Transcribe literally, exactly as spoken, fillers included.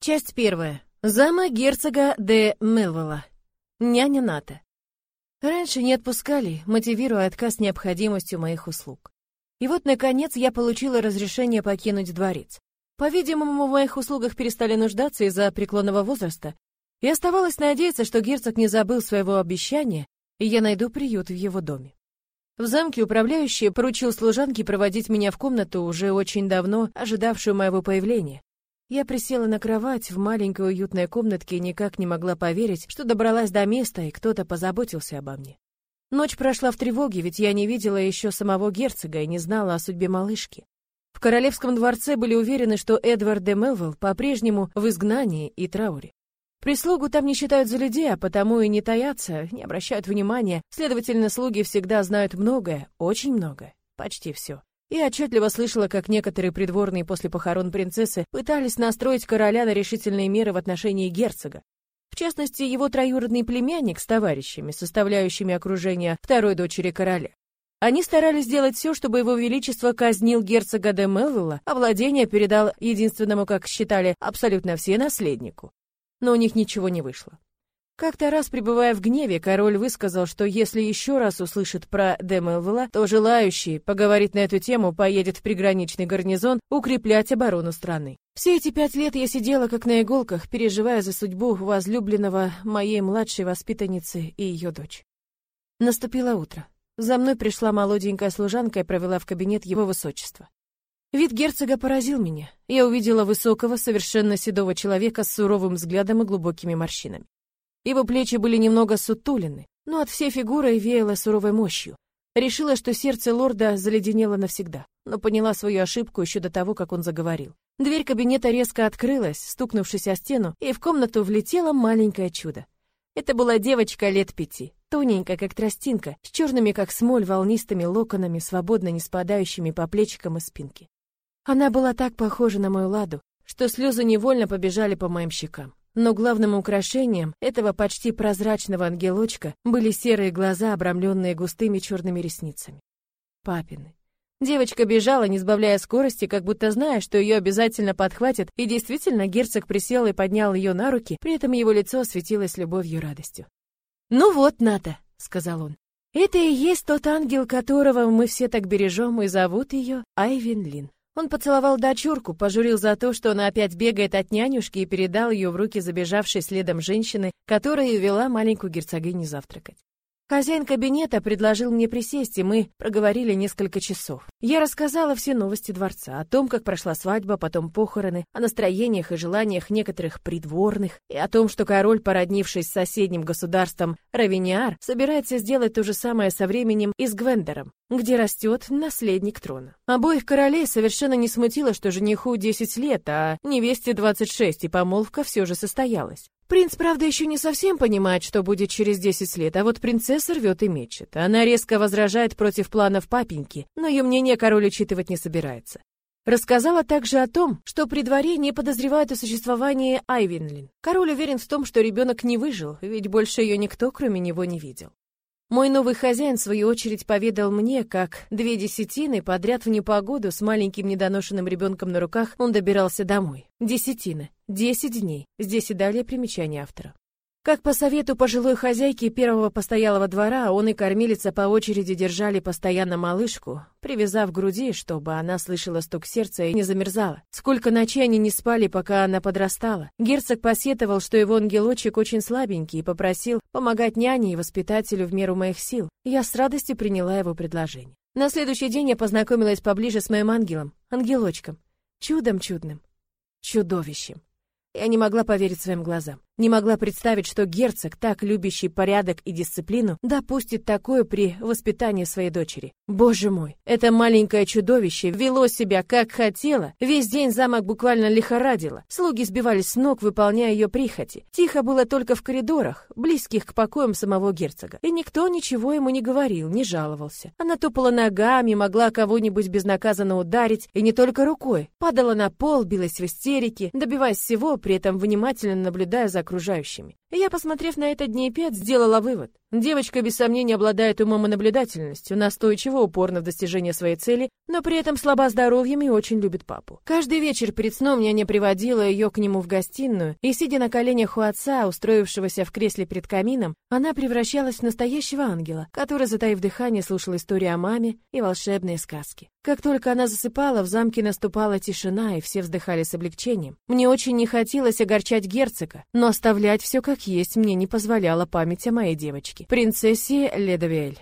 Часть первая. Замок герцога де Мелвилла. Няня Ната. Раньше не отпускали, мотивируя отказ необходимостью моих услуг. И вот, наконец, я получила разрешение покинуть дворец. По-видимому, в моих услугах перестали нуждаться из-за преклонного возраста, и оставалось надеяться, что герцог не забыл своего обещания, и я найду приют в его доме. В замке управляющий поручил служанке проводить меня в комнату, уже очень давно ожидавшую моего появления. Я присела на кровать в маленькой уютной комнатке и никак не могла поверить, что добралась до места, и кто-то позаботился обо мне. Ночь прошла в тревоге, ведь я не видела еще самого герцога и не знала о судьбе малышки. В королевском дворце были уверены, что Эдвард де Мелвилл по-прежнему в изгнании и трауре. Прислугу там не считают за людей, а потому и не таятся, не обращают внимания, следовательно, слуги всегда знают многое, очень многое, почти все. Я отчетливо слышала, как некоторые придворные после похорон принцессы пытались настроить короля на решительные меры в отношении герцога. В частности, его троюродный племянник с товарищами, составляющими окружение второй дочери короля. Они старались сделать все, чтобы его величество казнил герцога де Мелвилла, а владение передал единственному, как считали, абсолютно все наследнику. Но у них ничего не вышло. Как-то раз, пребывая в гневе, король высказал, что если еще раз услышит про де Мелвилла, то желающий поговорить на эту тему поедет в приграничный гарнизон укреплять оборону страны. Все эти пять лет я сидела как на иголках, переживая за судьбу возлюбленного моей младшей воспитанницы и ее дочь. Наступило утро. За мной пришла молоденькая служанка и провела в кабинет его высочества. Вид герцога поразил меня. Я увидела высокого, совершенно седого человека с суровым взглядом и глубокими морщинами. Его плечи были немного сутулены, но от всей фигуры веяло суровой мощью. Решила, что сердце лорда заледенело навсегда, но поняла свою ошибку еще до того, как он заговорил. Дверь кабинета резко открылась, стукнувшись о стену, и в комнату влетело маленькое чудо. Это была девочка лет пяти, тоненькая, как тростинка, с черными, как смоль, волнистыми локонами, свободно не спадающими по плечикам и спинке. Она была так похожа на мою Ладу, что слезы невольно побежали по моим щекам. Но главным украшением этого почти прозрачного ангелочка были серые глаза, обрамленные густыми черными ресницами. Папины. Девочка бежала, не сбавляя скорости, как будто зная, что ее обязательно подхватят, и действительно герцог присел и поднял ее на руки, при этом его лицо осветилось любовью и радостью. «Ну вот, Ната», — сказал он, — «это и есть тот ангел, которого мы все так бережем, и зовут ее Айвен Лин». Он поцеловал дочурку, пожурил за то, что она опять бегает от нянюшки, и передал ее в руки забежавшей следом женщины, которая вела маленькую герцогиню завтракать. Хозяин кабинета предложил мне присесть, и мы проговорили несколько часов. Я рассказала все новости дворца, о том, как прошла свадьба, потом похороны, о настроениях и желаниях некоторых придворных, и о том, что король, породнившись с соседним государством Равенниар, собирается сделать то же самое со временем и с Гвендером, где растет наследник трона. Обоих королей совершенно не смутило, что жениху десять лет, а невесте двадцать шесть, и помолвка все же состоялась. Принц, правда, еще не совсем понимает, что будет через десять лет, а вот принцесса рвет и мечет. Она резко возражает против планов папеньки, но ее мнение король учитывать не собирается. Рассказала также о том, что при дворе не подозревают о существовании Айвен Лин. Король уверен в том, что ребенок не выжил, ведь больше ее никто, кроме него, не видел. Мой новый хозяин, в свою очередь, поведал мне, как две десятины подряд в непогоду с маленьким недоношенным ребенком на руках он добирался домой. Десятина. Десять дней. Здесь и далее примечание автора. Как по совету пожилой хозяйки первого постоялого двора, он и кормилица по очереди держали постоянно малышку, привязав к груди, чтобы она слышала стук сердца и не замерзала. Сколько ночей они не спали, пока она подрастала. Герцог посетовал, что его ангелочек очень слабенький, и попросил помогать няне и воспитателю в меру моих сил. Я с радостью приняла его предложение. На следующий день я познакомилась поближе с моим ангелом, ангелочком, чудом чудным, чудовищем. Я не могла поверить своим глазам. Не могла представить, что герцог, так любящий порядок и дисциплину, допустит такое при воспитании своей дочери. Боже мой, это маленькое чудовище вело себя как хотело. Весь день замок буквально лихорадило. Слуги сбивались с ног, выполняя ее прихоти. Тихо было только в коридорах, близких к покоям самого герцога. И никто ничего ему не говорил, не жаловался. Она топала ногами, могла кого-нибудь безнаказанно ударить, и не только рукой. Падала на пол, билась в истерике, добиваясь всего, при этом внимательно наблюдая за окружающими. И я, посмотрев на это дней пять, сделала вывод. Девочка, без сомнения, обладает умом и наблюдательностью, настойчиво, упорно в достижении своей цели, но при этом слаба здоровьем и очень любит папу. Каждый вечер перед сном няня приводила ее к нему в гостиную, и, сидя на коленях у отца, устроившегося в кресле перед камином, она превращалась в настоящего ангела, который, затаив дыхание, слушал истории о маме и волшебные сказки. Как только она засыпала, в замке наступала тишина, и все вздыхали с облегчением. Мне очень не хотелось огорчать герцога, но оставлять все как есть мне не позволяла память о моей девочке, принцессе Ледовиэль.